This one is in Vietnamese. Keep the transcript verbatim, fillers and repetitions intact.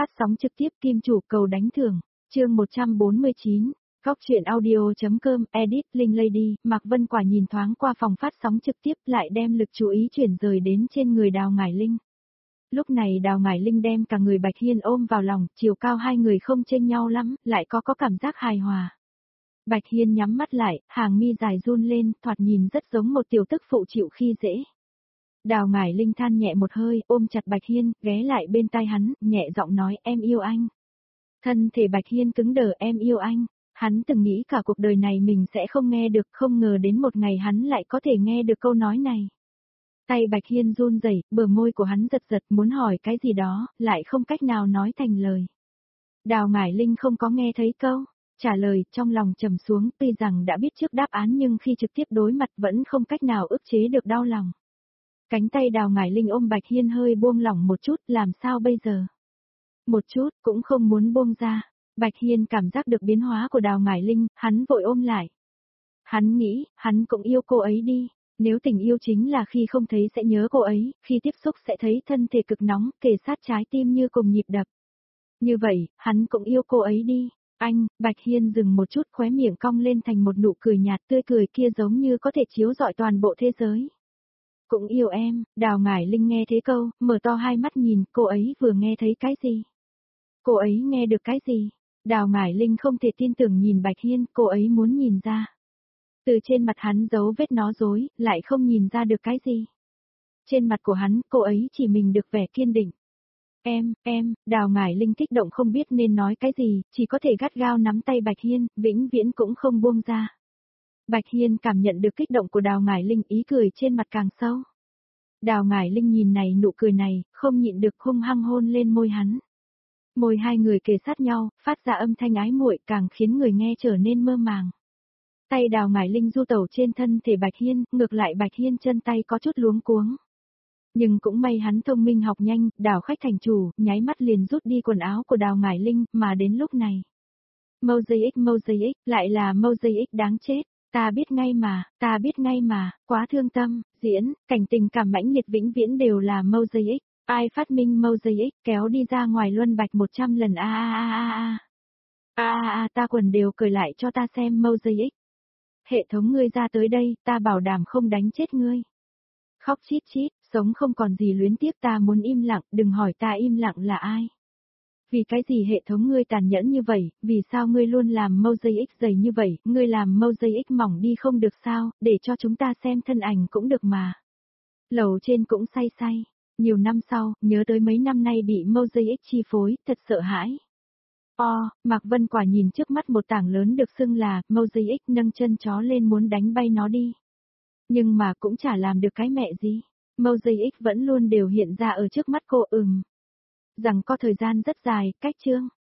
phát sóng trực tiếp Kim Chủ cầu đánh thưởng, chương một trăm bốn mươi chín, góc truyện audio.com, edit, Linh Lady, Mạc Vân Quả nhìn thoáng qua phòng phát sóng trực tiếp lại đem lực chú ý chuyển rời đến trên người Đào Ngải Linh. Lúc này Đào Ngải Linh đem cả người Bạch Hiên ôm vào lòng, chiều cao hai người không chênh nhau lắm, lại có có cảm giác hài hòa. Bạch Hiên nhắm mắt lại, hàng mi dài run lên, thoạt nhìn rất giống một tiểu tức phụ chịu khi dễ. Đào Ngải Linh than nhẹ một hơi, ôm chặt Bạch Hiên, ghé lại bên tai hắn, nhẹ giọng nói em yêu anh. Thân thể Bạch Hiên cứng đờ, em yêu anh. Hắn từng nghĩ cả cuộc đời này mình sẽ không nghe được, không ngờ đến một ngày hắn lại có thể nghe được câu nói này. Tay Bạch Hiên run rẩy, bờ môi của hắn giật giật muốn hỏi cái gì đó, lại không cách nào nói thành lời. Đào Ngải Linh không có nghe thấy câu trả lời, trong lòng trầm xuống, tuy rằng đã biết trước đáp án nhưng khi trực tiếp đối mặt vẫn không cách nào ức chế được đau lòng. Cánh tay Đào Ngải Linh ôm Bạch Hiên hơi buông lỏng một chút, làm sao bây giờ? Một chút, cũng không muốn buông ra. Bạch Hiên cảm giác được biến hóa của Đào Ngải Linh, hắn vội ôm lại. Hắn nghĩ, hắn cũng yêu cô ấy đi. Nếu tình yêu chính là khi không thấy sẽ nhớ cô ấy, khi tiếp xúc sẽ thấy thân thể cực nóng, kề sát trái tim như cùng nhịp đập. Như vậy, hắn cũng yêu cô ấy đi. Anh, Bạch Hiên dừng một chút, khóe miệng cong lên thành một nụ cười nhạt, tươi cười kia giống như có thể chiếu rọi toàn bộ thế giới. Cũng yêu em. Đào Ngải Linh nghe thế câu, mở to hai mắt nhìn, cô ấy vừa nghe thấy cái gì? Cô ấy nghe được cái gì? Đào Ngải Linh không thể tin tưởng nhìn Bạch Hiên, cô ấy muốn nhìn ra. Từ trên mặt hắn giấu vết nói dối, lại không nhìn ra được cái gì. Trên mặt của hắn, cô ấy chỉ mình được vẻ kiên định. Em, em, Đào Ngải Linh kích động không biết nên nói cái gì, chỉ có thể gắt gao nắm tay Bạch Hiên, vĩnh viễn cũng không buông ra. Bạch Hiên cảm nhận được kích động của Đào Ngải Linh, ý cười trên mặt càng sâu. Đào Ngải Linh nhìn này nụ cười này, không nhịn được hung hăng hôn lên môi hắn. Môi hai người kề sát nhau, phát ra âm thanh ái muội, càng khiến người nghe trở nên mơ màng. Tay Đào Ngải Linh du tẩu trên thân thể Bạch Hiên, ngược lại Bạch Hiên chân tay có chút luống cuống. Nhưng cũng may hắn thông minh học nhanh, đảo khách thành chủ, nháy mắt liền rút đi quần áo của Đào Ngải Linh, mà đến lúc này. Mosaic Mosaic, lại là Mosaic đáng chết, ta biết ngay mà, ta biết ngay mà, quá thương tâm, diễn, cảnh tình cảm mãnh liệt vĩnh viễn đều là Mosaic, ai phát minh Mosaic, kéo đi ra ngoài luân bạch một trăm lần a a a a a. A a a ta quần đều cởi lại cho ta xem Mosaic. Hệ thống ngươi ra tới đây, ta bảo đảm không đánh chết ngươi. Khóc chít chít, sống không còn gì luyến tiếc, ta muốn im lặng, đừng hỏi ta im lặng là ai. Vì cái gì hệ thống ngươi tàn nhẫn như vậy, vì sao ngươi luôn làm Mosaic dày như vậy, ngươi làm Mosaic mỏng đi không được sao, để cho chúng ta xem thân ảnh cũng được mà. Lầu trên cũng say say, nhiều năm sau, nhớ tới mấy năm nay bị Mosaic chi phối, thật sợ hãi. O, Mạc Vân Quả nhìn trước mắt một tảng lớn được xưng là Mosaic, nâng chân chó lên muốn đánh bay nó đi. Nhưng mà cũng chả làm được cái mẹ gì. Mosaic vẫn luôn đều hiện ra ở trước mắt cô ừm. Rằng có thời gian rất dài, cách chương.